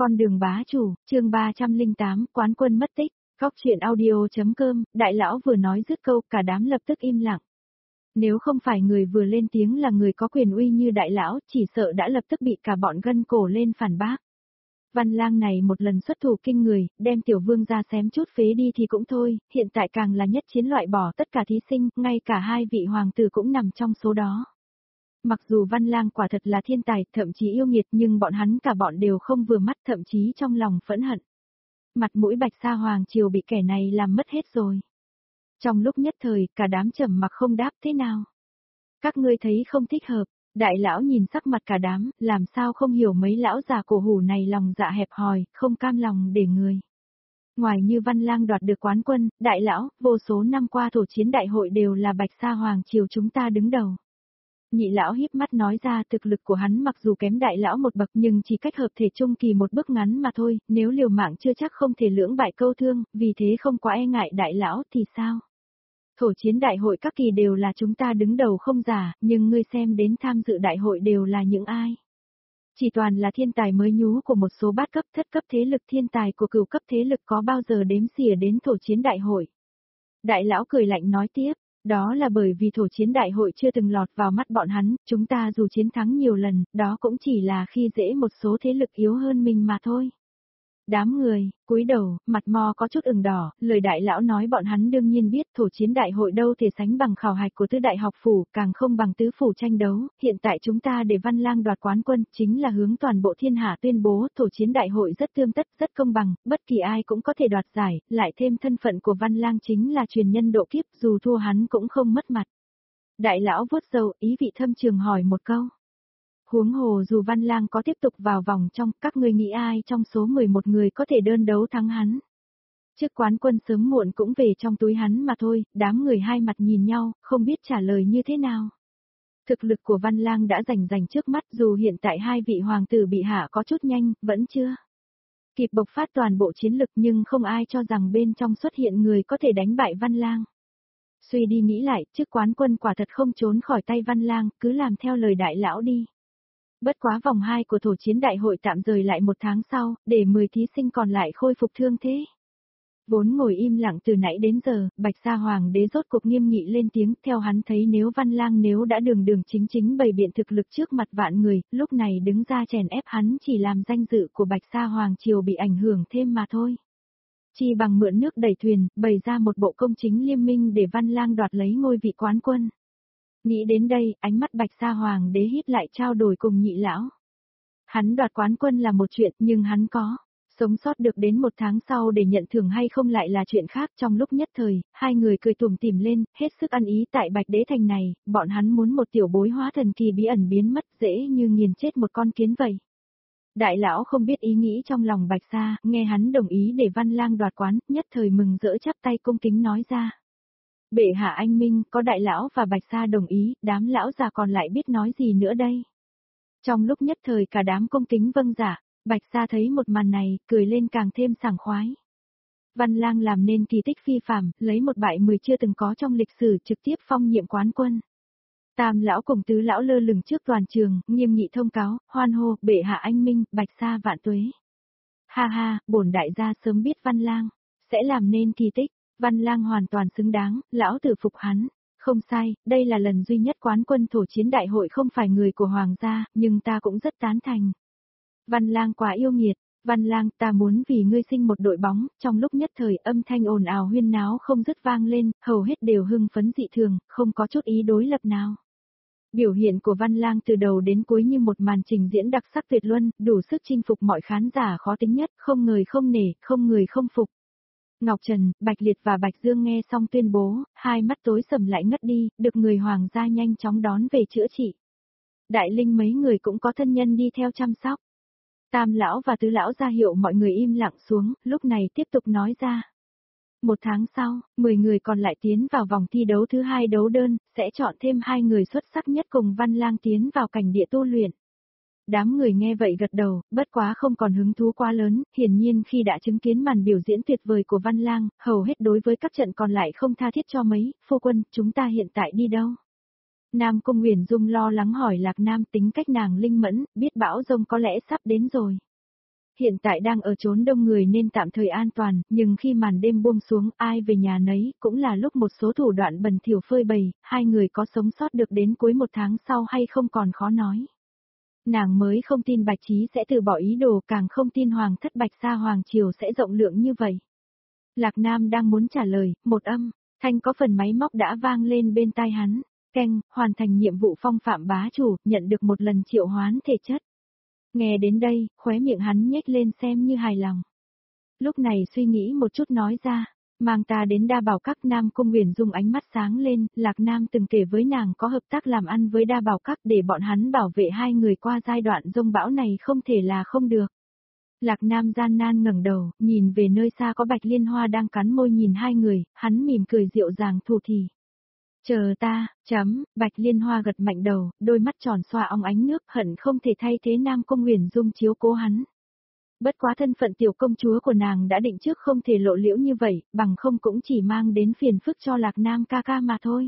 Con đường bá chủ, chương 308, quán quân mất tích, góc chuyện audio.com, đại lão vừa nói dứt câu, cả đám lập tức im lặng. Nếu không phải người vừa lên tiếng là người có quyền uy như đại lão, chỉ sợ đã lập tức bị cả bọn gân cổ lên phản bác. Văn Lang này một lần xuất thủ kinh người, đem tiểu vương ra xém chút phế đi thì cũng thôi, hiện tại càng là nhất chiến loại bỏ tất cả thí sinh, ngay cả hai vị hoàng tử cũng nằm trong số đó. Mặc dù Văn Lang quả thật là thiên tài, thậm chí yêu nghiệt, nhưng bọn hắn cả bọn đều không vừa mắt, thậm chí trong lòng phẫn hận. Mặt mũi Bạch Sa Hoàng triều bị kẻ này làm mất hết rồi. Trong lúc nhất thời, cả đám trầm mặc không đáp thế nào. Các ngươi thấy không thích hợp, đại lão nhìn sắc mặt cả đám, làm sao không hiểu mấy lão già cổ hủ này lòng dạ hẹp hòi, không cam lòng để người. Ngoài như Văn Lang đoạt được quán quân, đại lão, vô số năm qua thổ chiến đại hội đều là Bạch Sa Hoàng triều chúng ta đứng đầu. Nhị lão híp mắt nói ra thực lực của hắn mặc dù kém đại lão một bậc nhưng chỉ cách hợp thể trung kỳ một bước ngắn mà thôi, nếu liều mạng chưa chắc không thể lưỡng bại câu thương, vì thế không quá e ngại đại lão thì sao? Thổ chiến đại hội các kỳ đều là chúng ta đứng đầu không giả, nhưng ngươi xem đến tham dự đại hội đều là những ai? Chỉ toàn là thiên tài mới nhú của một số bát cấp thất cấp thế lực, thiên tài của cửu cấp thế lực có bao giờ đếm xỉa đến thổ chiến đại hội. Đại lão cười lạnh nói tiếp. Đó là bởi vì thổ chiến đại hội chưa từng lọt vào mắt bọn hắn, chúng ta dù chiến thắng nhiều lần, đó cũng chỉ là khi dễ một số thế lực yếu hơn mình mà thôi. Đám người, cúi đầu, mặt mò có chút ửng đỏ, lời đại lão nói bọn hắn đương nhiên biết thổ chiến đại hội đâu thể sánh bằng khảo hạch của tứ đại học phủ, càng không bằng tứ phủ tranh đấu, hiện tại chúng ta để Văn Lang đoạt quán quân, chính là hướng toàn bộ thiên hạ tuyên bố thổ chiến đại hội rất tương tất, rất công bằng, bất kỳ ai cũng có thể đoạt giải, lại thêm thân phận của Văn Lang chính là truyền nhân độ kiếp, dù thua hắn cũng không mất mặt. Đại lão vuốt râu, ý vị thâm trường hỏi một câu. Huống hồ dù Văn Lang có tiếp tục vào vòng trong, các ngươi nghĩ ai trong số 11 người có thể đơn đấu thắng hắn. Chức quán quân sớm muộn cũng về trong túi hắn mà thôi, đám người hai mặt nhìn nhau, không biết trả lời như thế nào. Thực lực của Văn Lang đã rành trước mắt, dù hiện tại hai vị hoàng tử bị hạ có chút nhanh, vẫn chưa kịp bộc phát toàn bộ chiến lực, nhưng không ai cho rằng bên trong xuất hiện người có thể đánh bại Văn Lang. Suy đi nghĩ lại, chức quán quân quả thật không trốn khỏi tay Văn Lang, cứ làm theo lời đại lão đi. Bất quá vòng 2 của thổ chiến đại hội tạm rời lại một tháng sau, để 10 thí sinh còn lại khôi phục thương thế. Vốn ngồi im lặng từ nãy đến giờ, Bạch Sa Hoàng đế rốt cuộc nghiêm nghị lên tiếng, theo hắn thấy nếu Văn Lang nếu đã đường chính bày biện thực lực trước mặt vạn người, lúc này đứng ra chèn ép hắn chỉ làm danh dự của Bạch Sa Hoàng triều bị ảnh hưởng thêm mà thôi. Chi bằng mượn nước đẩy thuyền, bày ra một bộ công chính liên minh để Văn Lang đoạt lấy ngôi vị quán quân. Nghĩ đến đây, ánh mắt Bạch Sa Hoàng đế hít lại trao đổi cùng nhị lão. Hắn đoạt quán quân là một chuyện, nhưng hắn có sống sót được đến một tháng sau để nhận thưởng hay không lại là chuyện khác. Trong lúc nhất thời, hai người cười tủm tỉm lên, hết sức ăn ý. Tại Bạch Đế Thành này, bọn hắn muốn một tiểu bối hóa thần kỳ bí ẩn biến mất, dễ như nghiền chết một con kiến vậy. Đại lão không biết ý nghĩ trong lòng Bạch Sa, nghe hắn đồng ý để Văn Lang đoạt quán, nhất thời mừng rỡ chắp tay cung kính nói ra. Bệ hạ anh minh, có đại lão và Bạch Sa đồng ý, đám lão già còn lại biết nói gì nữa đây. Trong lúc nhất thời cả đám cung kính vâng dạ, Bạch Sa thấy một màn này, cười lên càng thêm sảng khoái. Văn Lang làm nên kỳ tích phi phàm, lấy một bại 10 chưa từng có trong lịch sử trực tiếp phong nhiệm quán quân. Tam lão cùng tứ lão lơ lửng trước toàn trường, nghiêm nghị thông cáo, hoan hô, bệ hạ anh minh, Bạch Sa vạn tuế. Ha ha, bổn đại gia sớm biết Văn Lang sẽ làm nên kỳ tích. Văn Lang hoàn toàn xứng đáng, lão tử phục hắn. Không sai, đây là lần duy nhất quán quân thổ chiến đại hội không phải người của hoàng gia, nhưng ta cũng rất tán thành. Văn Lang quá yêu nghiệt, Văn Lang ta muốn vì ngươi sinh một đội bóng, trong lúc nhất thời âm thanh ồn ào huyên náo không dứt vang lên, hầu hết đều hưng phấn dị thường, không có chút ý đối lập nào. Biểu hiện của Văn Lang từ đầu đến cuối như một màn trình diễn đặc sắc tuyệt luân, đủ sức chinh phục mọi khán giả khó tính nhất, không người không nể, không người không phục. Ngọc Trần, Bạch Liệt và Bạch Dương nghe xong tuyên bố, hai mắt tối sầm lại ngất đi, được người hoàng gia nhanh chóng đón về chữa trị. Đại Linh mấy người cũng có thân nhân đi theo chăm sóc. Tam lão và tứ lão ra hiệu mọi người im lặng xuống, lúc này tiếp tục nói ra. Một tháng sau, 10 người còn lại tiến vào vòng thi đấu thứ 2 đấu đơn, sẽ chọn thêm 2 người xuất sắc nhất cùng Văn Lang tiến vào cảnh địa tu luyện. Đám người nghe vậy gật đầu, bất quá không còn hứng thú quá lớn, hiển nhiên khi đã chứng kiến màn biểu diễn tuyệt vời của Văn Lang, hầu hết đối với các trận còn lại không tha thiết cho mấy. Phu quân, chúng ta hiện tại đi đâu? Nam Cung Huyền Dung lo lắng hỏi Lạc Nam, tính cách nàng linh mẫn, biết bão rông có lẽ sắp đến rồi. Hiện tại đang ở chốn đông người nên tạm thời an toàn, nhưng khi màn đêm buông xuống, ai về nhà nấy, cũng là lúc một số thủ đoạn bẩn thỉu phơi bày, hai người có sống sót được đến cuối một tháng sau hay không còn khó nói. Nàng mới không tin Bạch Trí sẽ từ bỏ ý đồ, càng không tin Hoàng thất Bạch Sa Hoàng Triều sẽ rộng lượng như vậy. Lạc Nam đang muốn trả lời, một âm thanh có phần máy móc đã vang lên bên tai hắn. Keng, hoàn thành nhiệm vụ phong phạm bá chủ, nhận được một lần triệu hoán thể chất. Nghe đến đây, khóe miệng hắn nhếch lên xem như hài lòng. Lúc này suy nghĩ một chút nói ra, mang ta đến Đa Bảo Các. Nam Cung Huyền Dung ánh mắt sáng lên, Lạc Nam từng kể với nàng có hợp tác làm ăn với Đa Bảo Các để bọn hắn bảo vệ hai người qua giai đoạn dông bão này không thể là không được. Lạc Nam gian nan ngẩng đầu, nhìn về nơi xa có Bạch Liên Hoa đang cắn môi nhìn hai người, hắn mỉm cười dịu dàng thủ thỉ. Chờ ta, Bạch Liên Hoa gật mạnh đầu, đôi mắt tròn xoa óng ánh nước, hận không thể thay thế Nam Cung Huyền Dung chiếu cố hắn. Bất quá thân phận tiểu công chúa của nàng đã định trước không thể lộ liễu như vậy, bằng không cũng chỉ mang đến phiền phức cho Lạc Nam ca ca mà thôi.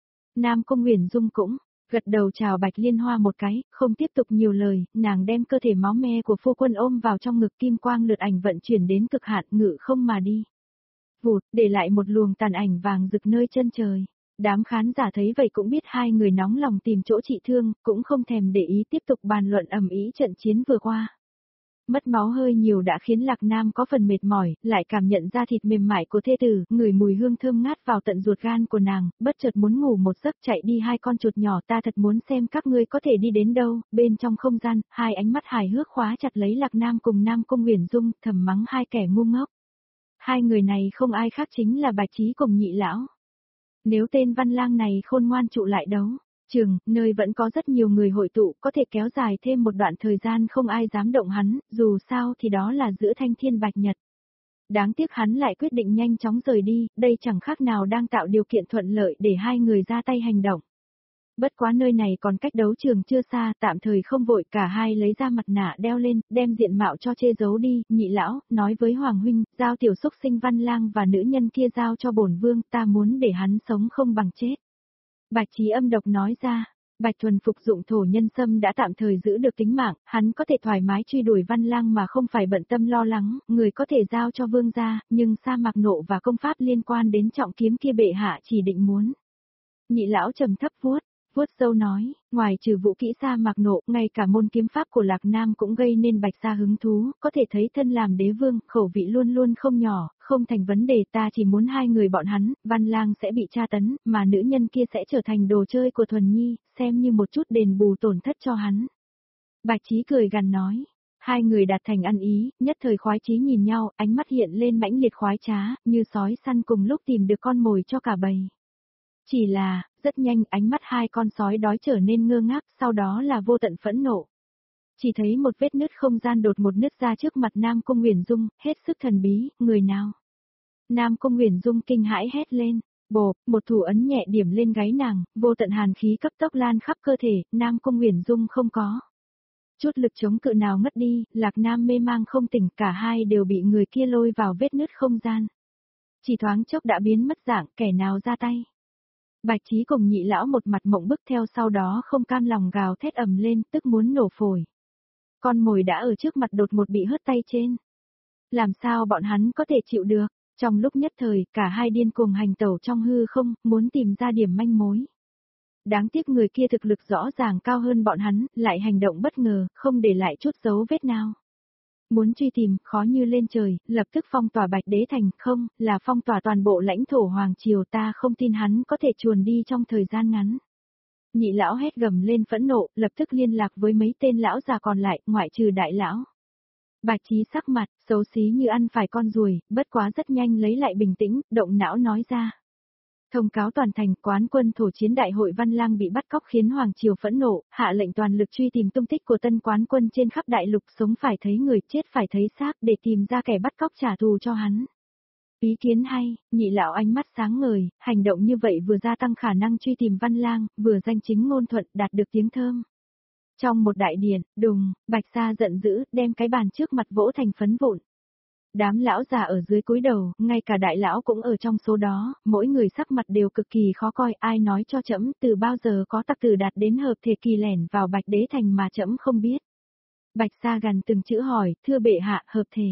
Nam Cung Huyền Dung cũng gật đầu chào Bạch Liên Hoa một cái, không tiếp tục nhiều lời, nàng đem cơ thể máu me của phu quân ôm vào trong ngực, kim quang lượt ảnh vận chuyển đến cực hạn, ngự không mà đi. Vụt, để lại một luồng tàn ảnh vàng rực nơi chân trời. Đám khán giả thấy vậy cũng biết hai người nóng lòng tìm chỗ trị thương, cũng không thèm để ý tiếp tục bàn luận ầm ĩ trận chiến vừa qua. Mất máu hơi nhiều đã khiến Lạc Nam có phần mệt mỏi, lại cảm nhận ra thịt mềm mại của thê tử, ngửi mùi hương thơm ngát vào tận ruột gan của nàng, bất chợt muốn ngủ một giấc. Chạy đi hai con chuột nhỏ, ta thật muốn xem các ngươi có thể đi đến đâu. Bên trong không gian, hai ánh mắt hài hước khóa chặt lấy Lạc Nam cùng Nam Cung Huyền Dung, thầm mắng hai kẻ ngu ngốc. Hai người này không ai khác chính là Bạch Trí cùng Nhị lão. Nếu tên Văn Lang này khôn ngoan trụ lại đấu trường, nơi vẫn có rất nhiều người hội tụ, có thể kéo dài thêm một đoạn thời gian không ai dám động hắn, dù sao thì đó là giữa Thanh Thiên Bạch Nhật. Đáng tiếc hắn lại quyết định nhanh chóng rời đi, đây chẳng khác nào đang tạo điều kiện thuận lợi để hai người ra tay hành động. Bất quá nơi này còn cách đấu trường chưa xa, tạm thời không vội, cả hai lấy ra mặt nạ đeo lên, đem diện mạo cho che giấu đi. Nhị lão nói với Hoàng huynh, giao tiểu xúc sinh Văn Lang và nữ nhân kia giao cho bổn vương, ta muốn để hắn sống không bằng chết. Bạch Trí âm độc nói ra. Bạch Thuần phục dụng thổ nhân sâm đã tạm thời giữ được tính mạng, hắn có thể thoải mái truy đuổi Văn Lang mà không phải bận tâm lo lắng, người có thể giao cho vương gia, nhưng sa mạc nộ và công pháp liên quan đến trọng kiếm kia bệ hạ chỉ định muốn. Nhị lão trầm thấp vuốt râu nói, ngoài trừ vũ kỹ sa mạc nộ, ngay cả môn kiếm pháp của Lạc Nam cũng gây nên Bạch Sa hứng thú, có thể thấy thân làm đế vương, khẩu vị luôn luôn không nhỏ, không thành vấn đề, ta chỉ muốn hai người bọn hắn, Văn Lang sẽ bị tra tấn, mà nữ nhân kia sẽ trở thành đồ chơi của Thuần Nhi, xem như một chút đền bù tổn thất cho hắn. Bạch Trí cười gằn nói, hai người đạt thành ăn ý, nhất thời khoái chí nhìn nhau, ánh mắt hiện lên mãnh liệt khoái trá, như sói săn cùng lúc tìm được con mồi cho cả bầy. Chỉ là, rất nhanh ánh mắt hai con sói đói trở nên ngơ ngác, sau đó là vô tận phẫn nộ. Chỉ thấy một vết nứt không gian đột một nứt ra trước mặt Nam Cung Huyền Dung, hết sức thần bí, người nào? Nam Cung Huyền Dung kinh hãi hét lên, bộp, một thủ ấn nhẹ điểm lên gáy nàng, vô tận hàn khí cấp tốc lan khắp cơ thể, Nam Cung Huyền Dung không có chút lực chống cự nào ngất đi, Lạc Nam mê mang không tỉnh, cả hai đều bị người kia lôi vào vết nứt không gian. Chỉ thoáng chốc đã biến mất dạng, kẻ nào ra tay? Bạch Trí cùng Nhị lão một mặt mộng bức, theo sau đó không cam lòng gào thét ầm lên, tức muốn nổ phổi. Con mồi đã ở trước mặt đột một bị hất tay trên. Làm sao bọn hắn có thể chịu được? Trong lúc nhất thời, cả hai điên cuồng hành tẩu trong hư không, muốn tìm ra điểm manh mối. Đáng tiếc người kia thực lực rõ ràng cao hơn bọn hắn, lại hành động bất ngờ, không để lại chút dấu vết nào. Muốn truy tìm, khó như lên trời, lập tức phong tỏa Bạch Đế Thành, không, là phong tỏa toàn bộ lãnh thổ Hoàng Triều, ta không tin hắn có thể chuồn đi trong thời gian ngắn. Nhị lão hét gầm lên phẫn nộ, lập tức liên lạc với mấy tên lão già còn lại, ngoại trừ đại lão. Bạch Trí sắc mặt, xấu xí như ăn phải con ruồi, bất quá rất nhanh lấy lại bình tĩnh, động não nói ra. Thông cáo toàn thành, quán quân thổ chiến đại hội Văn Lang bị bắt cóc khiến Hoàng Triều phẫn nộ, hạ lệnh toàn lực truy tìm tung tích của tân quán quân trên khắp đại lục, sống phải thấy người, chết phải thấy xác, để tìm ra kẻ bắt cóc trả thù cho hắn. Ý kiến hay, Nhị lão ánh mắt sáng ngời, hành động như vậy vừa gia tăng khả năng truy tìm Văn Lang, vừa danh chính ngôn thuận, đạt được tiếng thơm. Trong một đại điện, đùng, Bạch Sa giận dữ, đem cái bàn trước mặt vỗ thành phấn vụn. Đám lão già ở dưới cúi đầu, ngay cả đại lão cũng ở trong số đó, mỗi người sắc mặt đều cực kỳ khó coi, ai nói cho trẫm, từ bao giờ có tặc tử đạt đến hợp thể kỳ lẻn vào Bạch Đế Thành mà trẫm không biết. Bạch Sa gần từng chữ hỏi, thưa bệ hạ, hợp thể.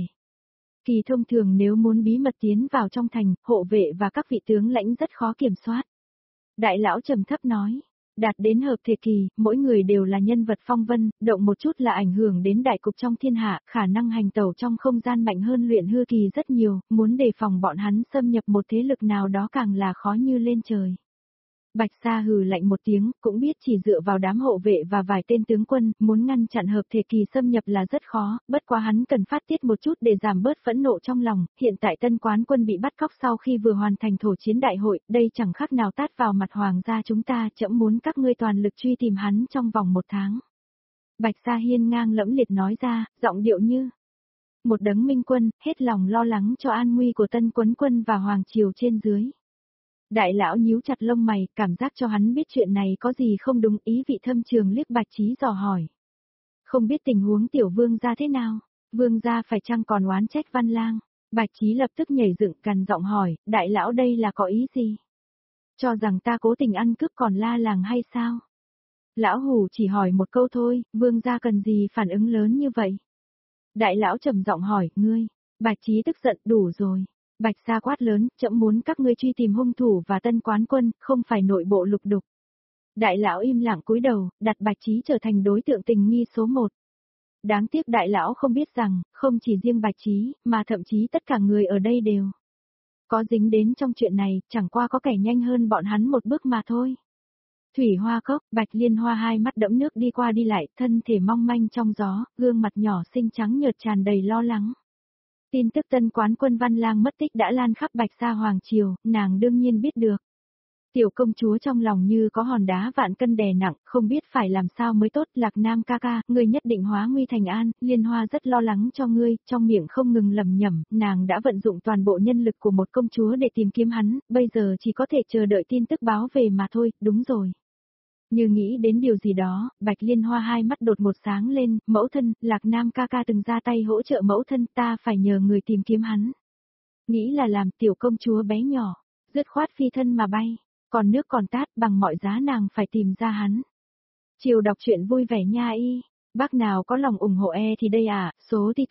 Kỳ thông thường nếu muốn bí mật tiến vào trong thành, hộ vệ và các vị tướng lãnh rất khó kiểm soát. Đại lão trầm thấp nói, đạt đến hợp thể kỳ, mỗi người đều là nhân vật phong vân, động một chút là ảnh hưởng đến đại cục trong thiên hạ, khả năng hành tẩu trong không gian mạnh hơn luyện hư kỳ rất nhiều, muốn đề phòng bọn hắn xâm nhập một thế lực nào đó càng là khó như lên trời. Bạch Sa hừ lạnh một tiếng, cũng biết chỉ dựa vào đám hộ vệ và vài tên tướng quân, muốn ngăn chặn hợp thể kỳ xâm nhập là rất khó, bất quá hắn cần phát tiết một chút để giảm bớt phẫn nộ trong lòng, hiện tại Tân Quán Quân bị bắt cóc sau khi vừa hoàn thành thổ chiến đại hội, đây chẳng khác nào tát vào mặt hoàng gia chúng ta, trẫm muốn các ngươi toàn lực truy tìm hắn trong vòng 1 tháng. Bạch Sa hiên ngang lẫm liệt nói ra, giọng điệu như một đấng minh quân, hết lòng lo lắng cho an nguy của Tân Quán Quân và hoàng triều trên dưới. Đại lão nhíu chặt lông mày, cảm giác cho hắn biết chuyện này có gì không đúng, ý vị thâm trường liếc Bạch Chí dò hỏi. Không biết tình huống tiểu vương gia thế nào, vương gia phải chăng còn oán trách Văn Lang? Bạch Chí lập tức nhảy dựng cằn giọng hỏi, đại lão đây là có ý gì? Cho rằng ta cố tình ăn cướp còn la làng hay sao? Lão hủ chỉ hỏi một câu thôi, vương gia cần gì phản ứng lớn như vậy? Đại lão trầm giọng hỏi, ngươi. Bạch Chí tức giận, đủ rồi. Bạch Sa quát lớn, trẫm muốn các ngươi truy tìm hung thủ và Tân Quán Quân, không phải nội bộ lục đục. Đại lão im lặng cúi đầu, đặt Bạch Chí trở thành đối tượng tình nghi số 1. Đáng tiếc đại lão không biết rằng, không chỉ riêng Bạch Chí, mà thậm chí tất cả người ở đây đều có dính đến trong chuyện này, chẳng qua có kẻ nhanh hơn bọn hắn một bước mà thôi. Thủy Hoa Cốc, Bạch Liên Hoa hai mắt đẫm nước đi qua đi lại, thân thể mong manh trong gió, gương mặt nhỏ xinh trắng nhợt tràn đầy lo lắng. Tin tức Tân Quán Quân Văn Lang mất tích đã lan khắp Bạch Sa Hoàng Triều, nàng đương nhiên biết được. Tiểu công chúa trong lòng như có hòn đá vạn cân đè nặng, không biết phải làm sao mới tốt. Lạc Nam ca ca, ngươi nhất định hóa nguy thành an, Liên Hoa rất lo lắng cho ngươi, trong miệng không ngừng lẩm nhẩm, nàng đã vận dụng toàn bộ nhân lực của một công chúa để tìm kiếm hắn, bây giờ chỉ có thể chờ đợi tin tức báo về mà thôi, đúng rồi. Như nghĩ đến điều gì đó, Bạch Liên Hoa hai mắt đột một sáng lên, mẫu thân, Lạc Nam ca ca từng ra tay hỗ trợ mẫu thân, ta phải nhờ người tìm kiếm hắn. Nghĩ là làm tiểu công chúa bé nhỏ, dứt khoát phi thân mà bay, còn nước còn tát, bằng mọi giá nàng phải tìm ra hắn. Chiều đọc truyện vui vẻ nha y. Bác nào có lòng ủng hộ thì đây à, số TK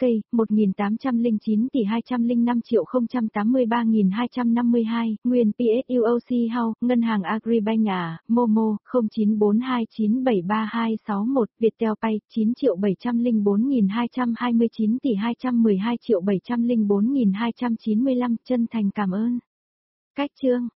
1809 tỷ 209.083.252, nguyên PSUOC House, Ngân hàng Agribank Momo 0942973261, Viettel Pay 9.704.229 tỷ 212.704.295, chân thành cảm ơn. Cách chương